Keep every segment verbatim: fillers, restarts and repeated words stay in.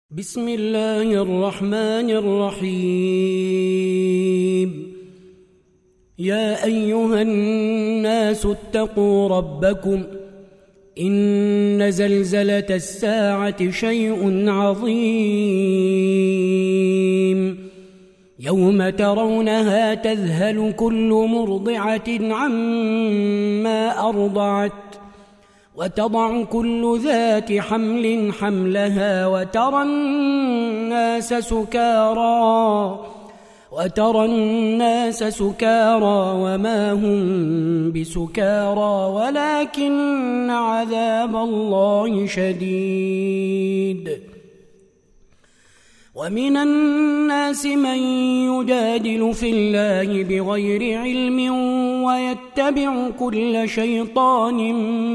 بسم الله الرحمن الرحيم. يا أيها الناس اتقوا ربكم إن زلزلة الساعة شيء عظيم يوم ترونها تذهل كل مرضعة عما أرضعت وتضع كل ذات حمل حملها وترى الناس سكارى وترى الناس سكارى وما هم بسكارى ولكن عذاب الله شديد. ومن الناس من يجادل في الله بغير علم ويتبع كل شيطان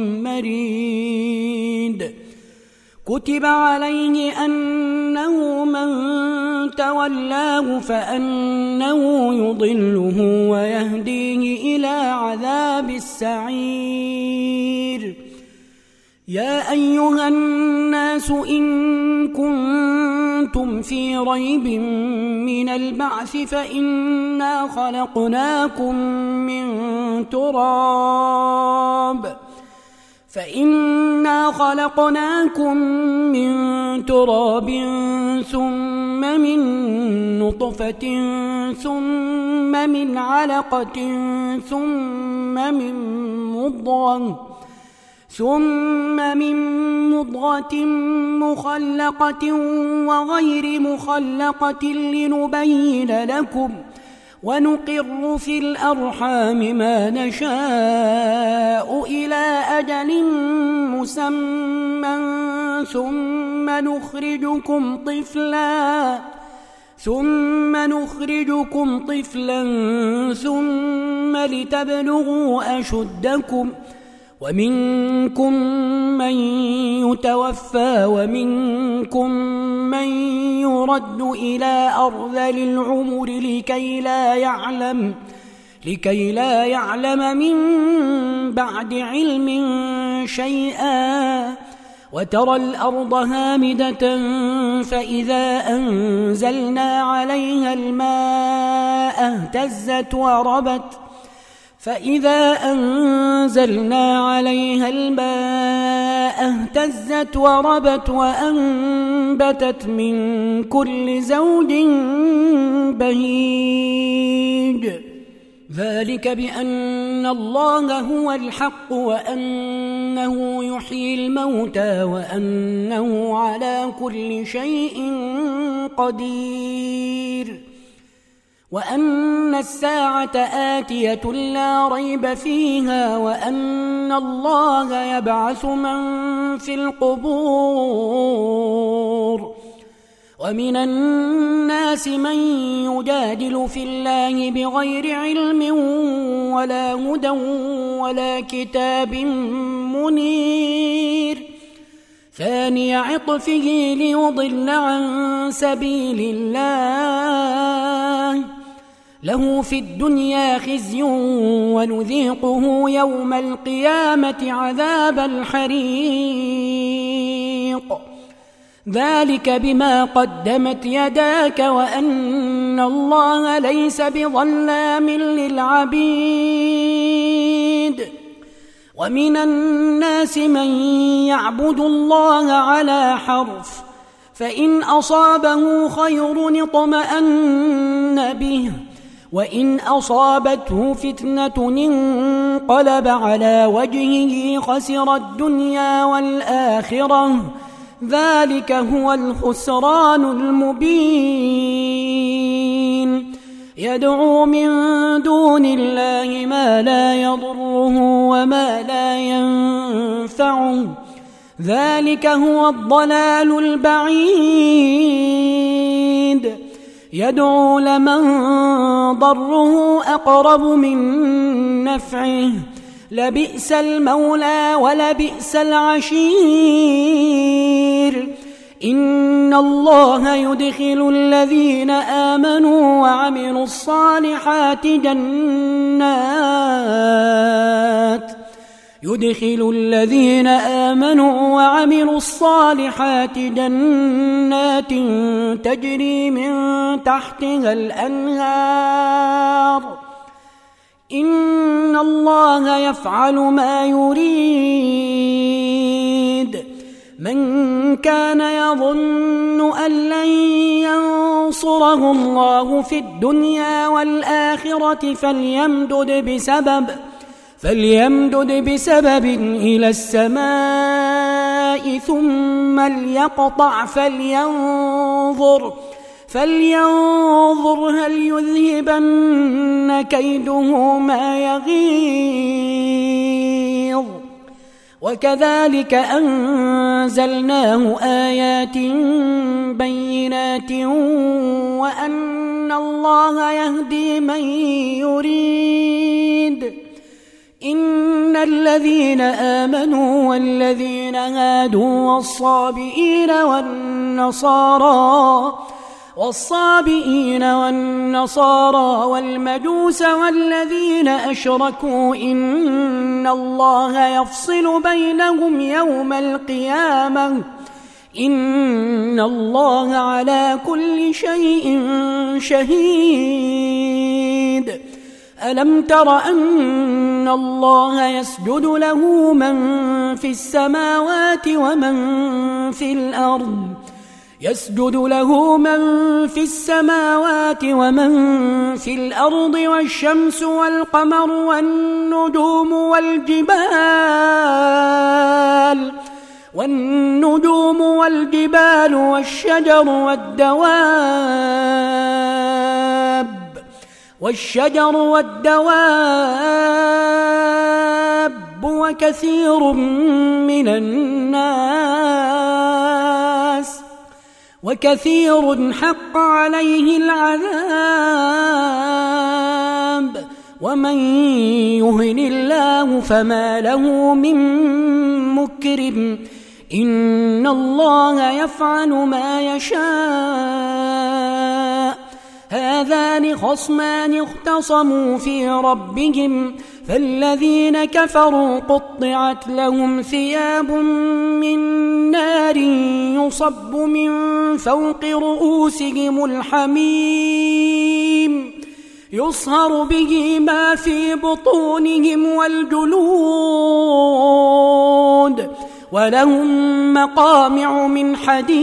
مريد. كتب عليه أنه من تولاه فأنه يضله ويهديه إلى عذاب السعير. يا أيها الناس إن كنتم في ريب من البعث فإنا خلقناكم من تراب فإنا خلقناكم من تراب ثم من نطفة ثم من علقة ثم من مضغة ثم من مضغة مخلقة وغير مخلقة لنبين لكم ونقر في الأرحام ما نشاء إلى أجل مسمى ثم نخرجكم طفلا ثم نخرجكم طفلا ثم لتبلغوا أشدكم ومنكم من يتوفى ومنكم من يرد إلى أرذل العمر لكي لا يعلم لكي لا يعلم من بعد علم شيئا. وترى الأرض هامدة فإذا أنزلنا عليها الماء اهتزت وربت فإذا أنزلنا عليها الماء اهتزت وربت وأنبتت من كل زوج بهيج. ذلك بأن الله هو الحق وأنه يحيي الموتى وأنه على كل شيء قدير وأن الساعة آتية لا ريب فيها وأن الله يبعث من في القبور. ومن الناس من يجادل في الله بغير علم ولا هدى ولا كتاب منير. ثاني عطفه ليضل عن سبيل الله له في الدنيا خزي ونذيقه يوم القيامة عذاب الحريق. ذلك بما قدمت يداك وأن الله ليس بظلام للعبيد. ومن الناس من يعبد الله على حرف فإن أصابه خير اطمأن به وإن أصابته فتنة انقلب على وجهه خسر الدنيا والآخرة. ذلك هو الخسران المبين. يدعو من دون الله ما لا يضره وما لا ينفعه. ذلك هو الضلال البعيد. يدعو لمن ضره أقرب من نفعه لبئس المولى ولبئس العشير. إن الله يدخل الذين آمنوا وعملوا الصالحات جنات يدخل الذين آمنوا وعملوا الصالحات جنات تجري من تحتها الأنهار إن الله يفعل ما يريد. من كان يظن أن لن ينصره الله في الدنيا والآخرة فليمدد بسبب فليمدد بسبب إلى السماء ثم ليقطع فلينظر فلينظر هل يذهبن كيده ما يغيظ. وكذلك أنزلناه آيات بينات وأن الله يهدي من يريد. إن الذين آمنوا والذين هادوا والصابئين والنصارى والصابئين والنصارى والمجوس والذين أشركوا إن الله يفصل بينهم يوم القيامة إن الله على كل شيء شهيد. ألم تر أن الله يسجد له من في السماوات ومن في الأرض يسجد له من في السماوات ومن في الأرض والشمس والقمر والنجوم والجبال والنجوم والجبال والشجر والدواب والشجر والدواب وكثير من الناس وكثير حق عليه العذاب ومن يهن الله فما له من مكرم إن الله يفعل ما يشاء. هذان خصمان اختصموا في ربهم فالذين كفروا قطعت لهم ثياب من نار يصب من فوق رؤوسهم الحميم يصهر به ما في بطونهم والجلود ولهم مقامع من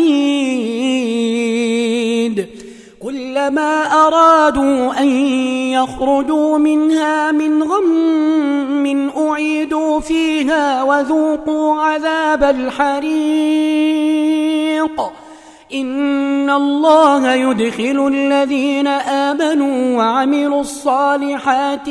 حديد كلما أرادوا أن يخرجوا منها من غم أعيدوا فيها وذوقوا عذاب الحريق. إن الله يدخل الذين آمنوا وعملوا الصالحات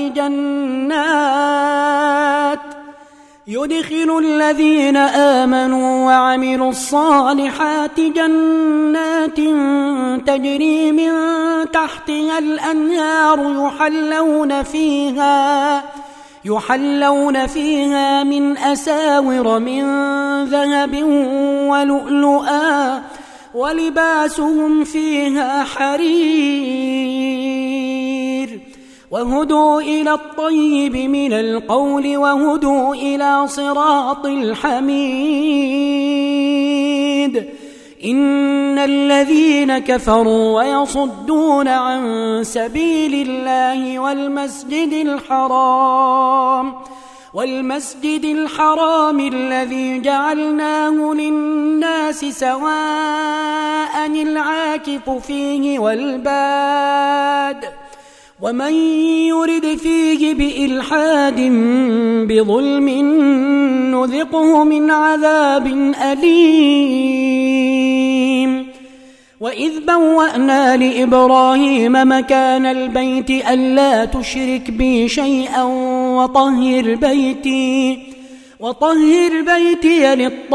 جنات يدخل الذين آمنوا وعملوا الصالحات جنات تجري من تحتها الأنهار يحلون فيها يحلون فيها من أساور من ذهب ولؤلؤا ولباسهم فيها حرير وهدوا إلى الطيب من القول وهدوا إلى صراط الحميد. إن الذين كفروا ويصدون عن سبيل الله والمسجد الحرام والمسجد الحرام الذي جعلناه للناس سواء العاكف فيه والباد ومن يرد فيه بإلحاد بظلم نذقه من عذاب أليم. وإذ بوأنا لإبراهيم مكان البيت ألا تشرك بي شيئا وطهر بيتي وطهر بيتي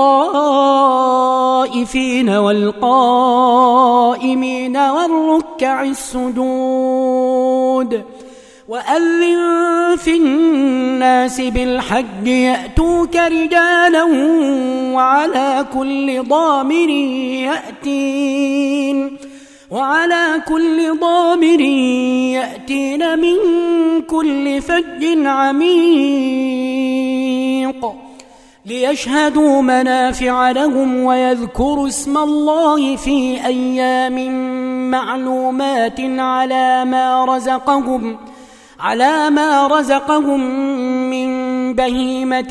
للطائفين والقائمين والركع السجود وأذن في الناس بالحج يأتوك رجالا وعلى كل ضامر يأتين وعلى كل ضامر يأتين من كل فج عميق. الطريق ليشهدوا منافع لهم ويذكروا اسم الله في أيام معلومات على ما رزقهم على ما رزقهم من بهيمة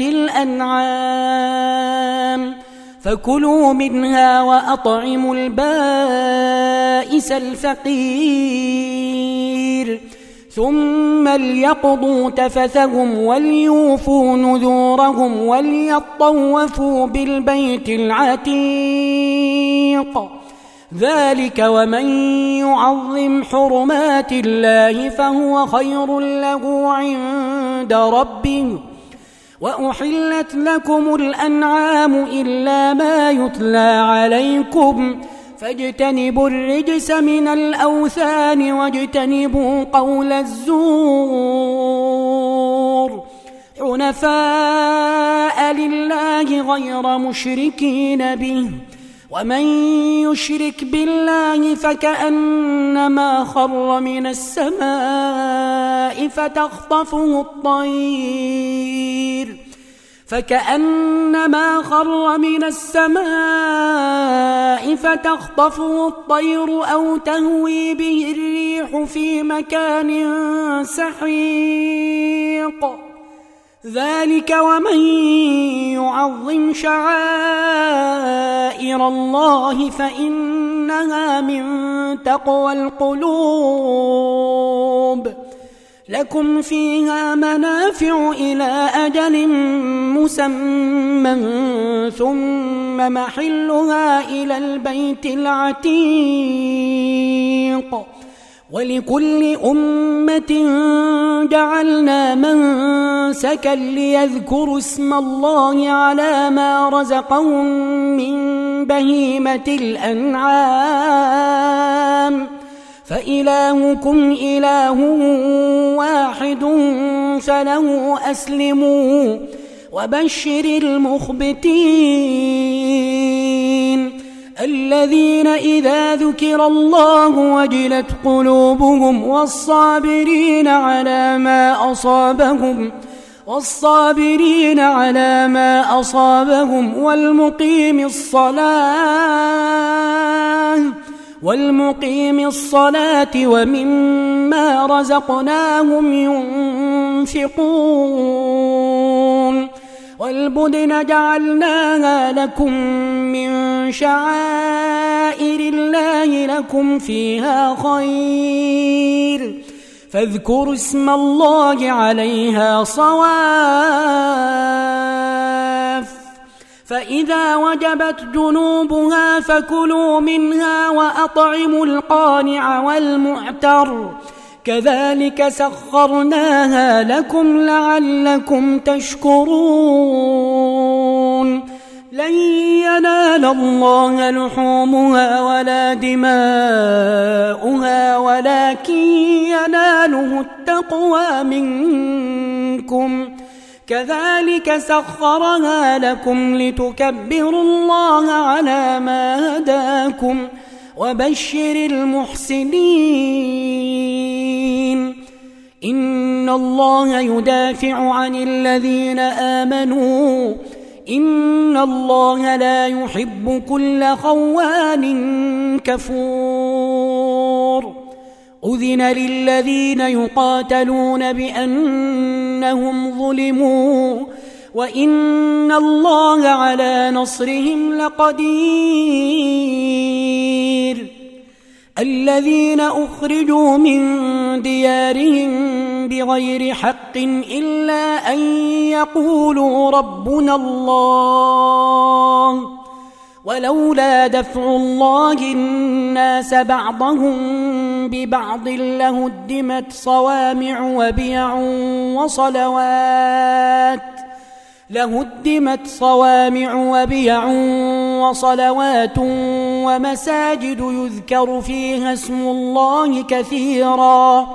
الأنعام فكلوا منها وأطعموا البائس الفقير ثم ليقضوا تفثهم وليوفوا نذورهم وليطوفوا بالبيت العتيق ذلك ومن يعظم حرمات الله فهو خير له عند ربه وأحلت لكم الأنعام إلا ما يتلى عليكم فاجتنبوا الرجس من الأوثان واجتنبوا قول الزور حنفاء لله غير مشركين به ومن يشرك بالله فكأنما خر من السماء فتخطفه الطير فكأنما خر من السماء فتخطفه الطير أو تهوي به الريح في مكان سحيق ذلك ومن يعظم شعائر الله فإنها من تقوى القلوب لكم فيها منافع إلى أجل مسمى ثم محلها إلى البيت العتيق ولكل أمة جعلنا منسكا ليذكروا اسم الله على ما رزقهم من بهيمة الأنعام فإلهكم إله واحد فله أسلموا وبشر المخبتين الذين إذا ذكر الله وجلت قلوبهم والصابرين على ما أصابهم والصابرين على ما أصابهم والمقيم الصلاة والمقيم الصلاة ومما رزقناهم ينفقون والبدن جعلناها لكم من شعائر الله لكم فيها خير فاذكروا اسم الله عليها صواف فإذا وجبت جنوبها فكلوا منها وأطعموا القانع والمعتر كذلك سخرناها لكم لعلكم تشكرون لن ينال الله لحومها ولا دماؤها ولكن يناله التقوى منكم كذلك سخرها لكم لتكبروا الله على ما هداكم وبشر المحسنين إن الله يدافع عن الذين آمنوا إن الله لا يحب كل خوان كفور أذن للذين يقاتلون بأنهم ظلموا وإن الله على نصرهم لقدير الذين أخرجوا من ديارهم بغير حق إلا أن يقولوا ربنا الله ولولا دفع الله الناس بعضهم ببعض لهدمت صوامع وبيع وصلوات لهدمت صوامع وبيع وصلوات ومساجد يذكر فيها اسم الله كثيرا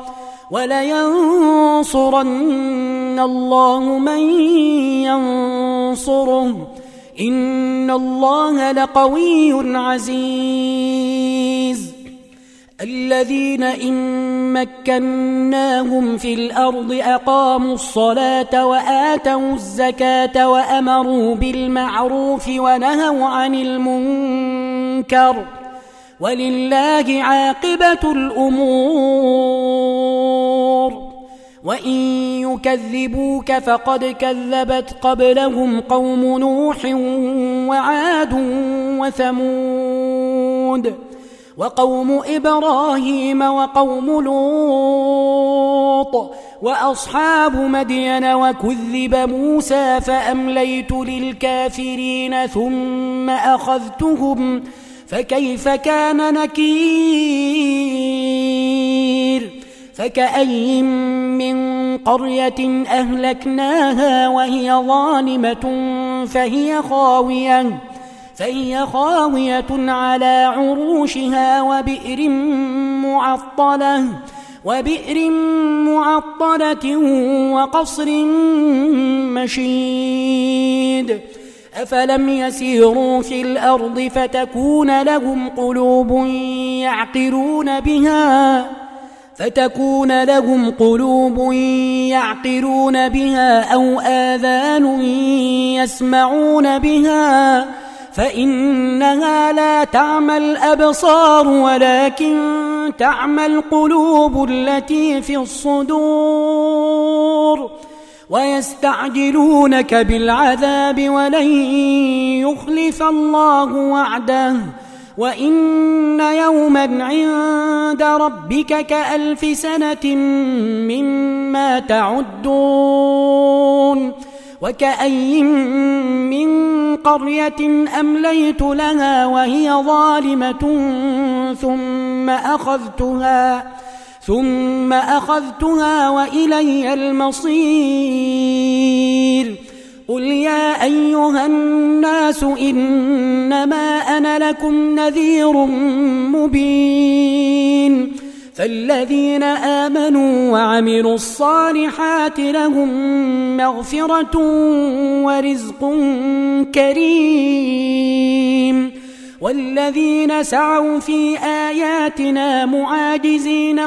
ولينصرن الله من ينصره إن الله لقوي عزيز الذين إن مكناهم في الأرض أقاموا الصلاة وآتوا الزكاة وأمروا بالمعروف ونهوا عن المنكر ولله عاقبة الأمور وإن يكذبوك فقد كذبت قبلهم قوم نوح وعاد وثمود وقوم إبراهيم وقوم لوط وأصحاب مدين وكذب موسى فأمليت للكافرين ثم أخذتهم فكيف كان نكير فكأي من قرية أهلكناها وهي ظالمة فهي خاوية فهي خاوية على عروشها وبئر معطلة وبئر معطلة وقصر مشيد أفلم يسيروا في الأرض فتكون لهم قلوب يعقلون بها فتكون لهم قلوب يعقلون بها أو آذان يسمعون بها فإنها لا تعمى الأبصار ولكن تعمى القلوب التي في الصدور ويستعجلونك بالعذاب ولن يخلف الله وعده وإن يوما عند ربك كألف سنة مما تعدون وكأي من قرية أمليت لها وهي ظالمة ثم أخذتها ثم أخذتها وإلي المصير قل يا أيها الناس إنما أنا لكم نذير مبين فالذين آمنوا وعملوا الصالحات لهم مغفرة ورزق كريم والذين سعوا في آياتنا معاجزين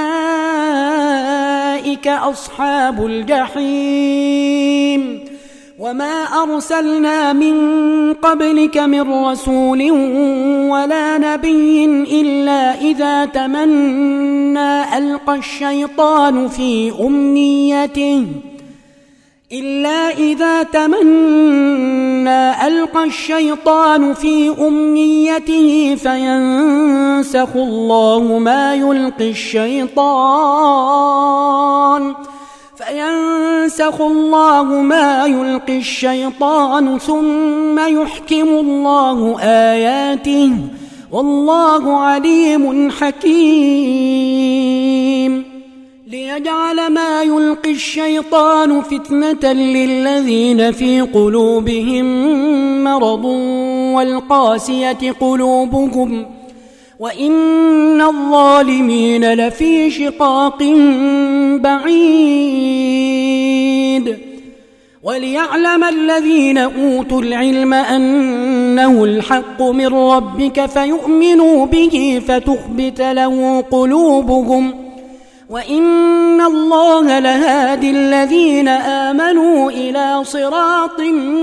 أولئك أصحاب الجحيم وما أرسلنا من قبلك من رسول ولا نبي إلا إذا تمنى ألقى الشيطان في أمنيته إلا إذا تمنى ألقى الشيطان في أمنيته فينسخ الله ما يلقي الشيطان فينسخ الله ما يلقي الشيطان ثم يحكم الله آياته والله عليم حكيم ليجعل ما يلقي الشيطان فتنة للذين في قلوبهم مرض والقاسية قلوبهم وإن الظالمين لفي شقاق بعيد وليعلم الذين أوتوا العلم أنه الحق من ربك فيؤمنوا به فتخبت له قلوبهم وإن الله لهادي الذين آمنوا إلى صراط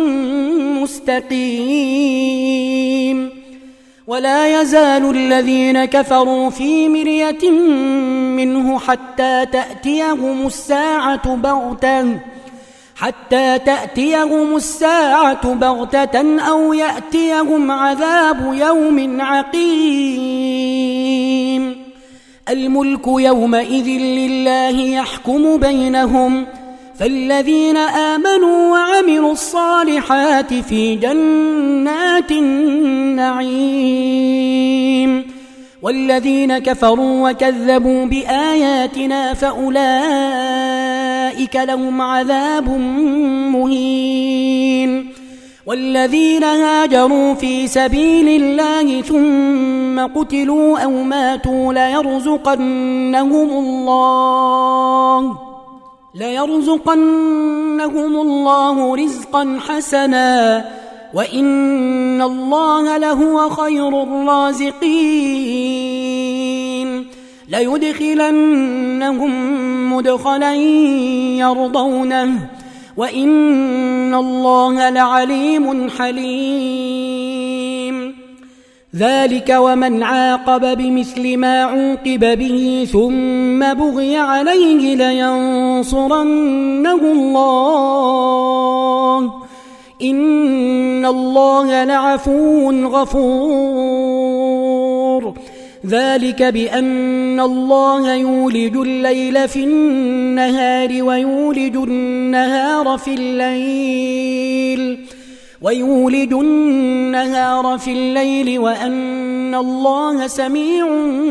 مستقيم ولا يزال الذين كفروا في مرية منه حتى تأتيهم الساعة بغتة حتى تأتيهم الساعة بغتة أو يأتيهم عذاب يوم عقيم الملك يومئذ لله يحكم بينهم فالذين آمنوا وعملوا الصالحات في جنات النعيم والذين كفروا وكذبوا بآياتنا فأولئك لهم عذاب مهين والذين هاجروا في سبيل الله ثم قتلوا أو ماتوا ليرزقنهم الله ليرزقنهم الله رزقا حسنا وإن الله لهو خير الرازقين ليدخلنهم مدخلا يرضونه وإن الله لعليم حليم. ذلك ومن عاقب بمثل ما عوقب به ثم بغي عليه لينصرنه الله إن الله لعفو غفور. ذلك بأن الله يولج الليل في النهار ويولج النهار في الليل ويولج النهار في الليل وأن الله سميع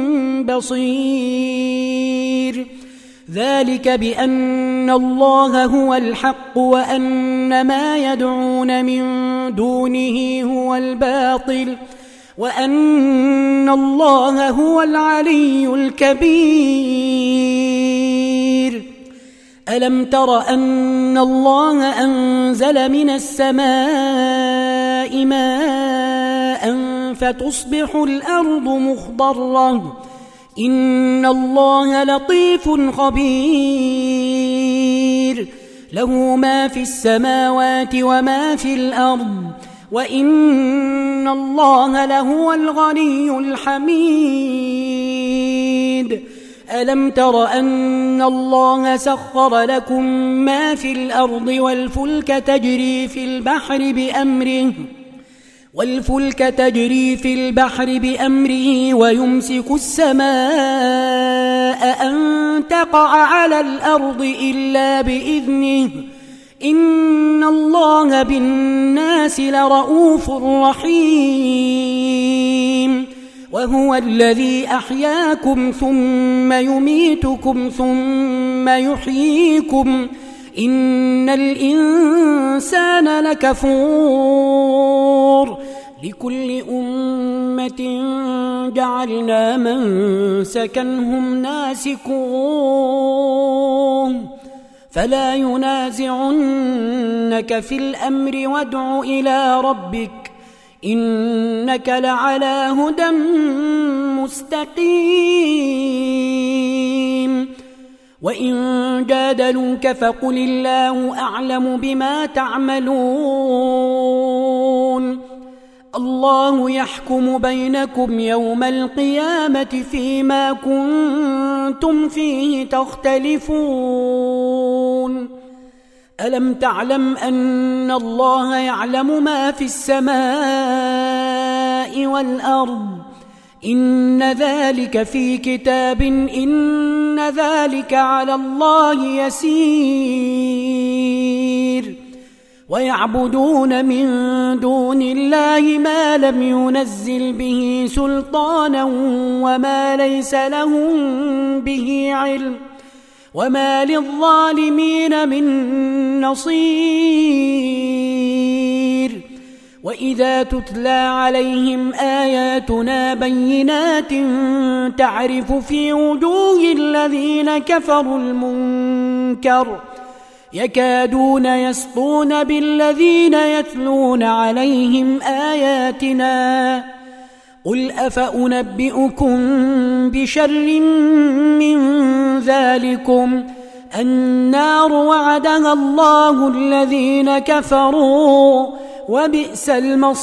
بصير. ذلك بأن الله هو الحق وأن ما يدعون من دونه هو الباطل وأن الله هو العلي الكبير. ألم تر أن الله أنزل من السماء ماء فتصبح الأرض مخضرة إن الله لطيف خبير. له ما في السماوات وما في الأرض وإن الله لهو الغني الحميد. ألم تر أن الله سخر لكم ما في الأرض والفلك تجري في البحر بأمره والفلك تجري في البحر بأمره ويمسك السماء أن تقع على الأرض إلا بإذنه إن الله بالناس لرؤوف رحيم. وهو الذي أحياكم ثم يميتكم ثم يحييكم إن الإنسان لكفور. لكل أمة جعلنا منسكا هم ناسكوه فلا ينازعنك في الأمر وادع إلى ربك إنك لعلى هدى مستقيم. وإن جادلوك فقل الله أعلم بما تعملون. الله يحكم بينكم يوم القيامة فيما كنتم فيه تختلفون. ألم تعلم أن الله يعلم ما في السماء والأرض إن ذلك في كتاب إن ذلك على الله يسير. ويعبدون من دون الله ما لم ينزل به سلطانا وما ليس لهم به علم وما للظالمين من نصير. وإذا تتلى عليهم آياتنا بينات تعرف في وجوه الذين كفروا المنكر يكادون يسطون بالذين يتلون عليهم آياتنا قل أفأنبئكم بشر من ذلكم النار وعدها الله الذين كفروا وبئس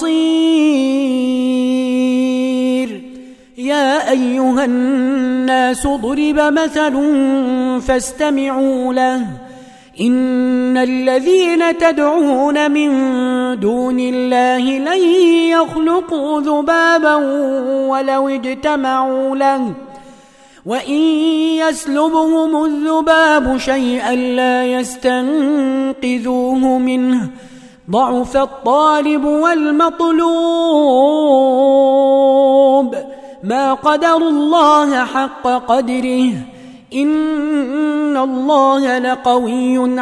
المصير. يا أيها الناس ضرب مثل فاستمعوا له إن الذين تدعون من دون الله لن يخلقوا ذبابا ولو اجتمعوا له وإن يسلبهم الذباب شيئا لا يستنقذوه منه ضعف الطالب والمطلوب ما قدروا الله حق قدره إن الله لقوي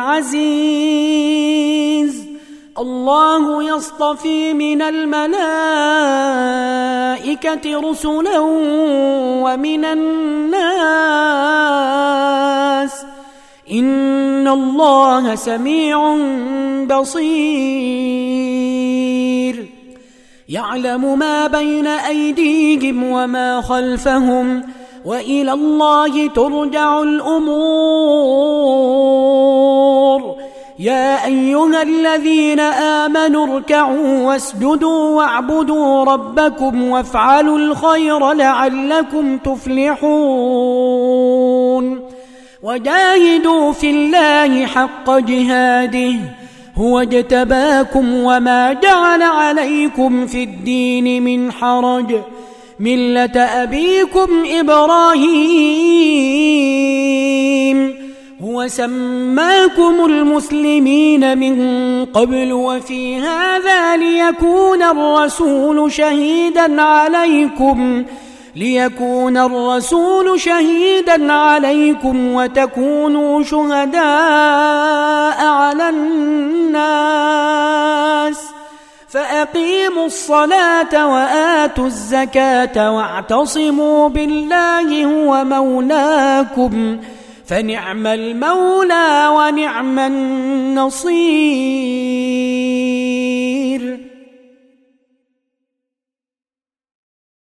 عزيز. الله يصطفي من الملائكة رسلا ومن الناس إن الله سميع بصير. يعلم ما بين أيديهم وما خلفهم وإلى الله ترجع الأمور. يا أيها الذين آمنوا اركعوا واسجدوا واعبدوا ربكم وافعلوا الخير لعلكم تفلحون. وجاهدوا في الله حق جهاده هو اجتباكم وما جعل عليكم في الدين من حرج ملة أبيكم إبراهيم هو سماكم المسلمين من قبل وفي هذا ليكون الرسول شهيدا عليكم ليكون الرسول شهيدا عليكم وتكونوا شهداء على الناس فأقيموا الصلاة وآتوا الزكاة واعتصموا بالله هو مولاكم فنعم المولى ونعم النصير.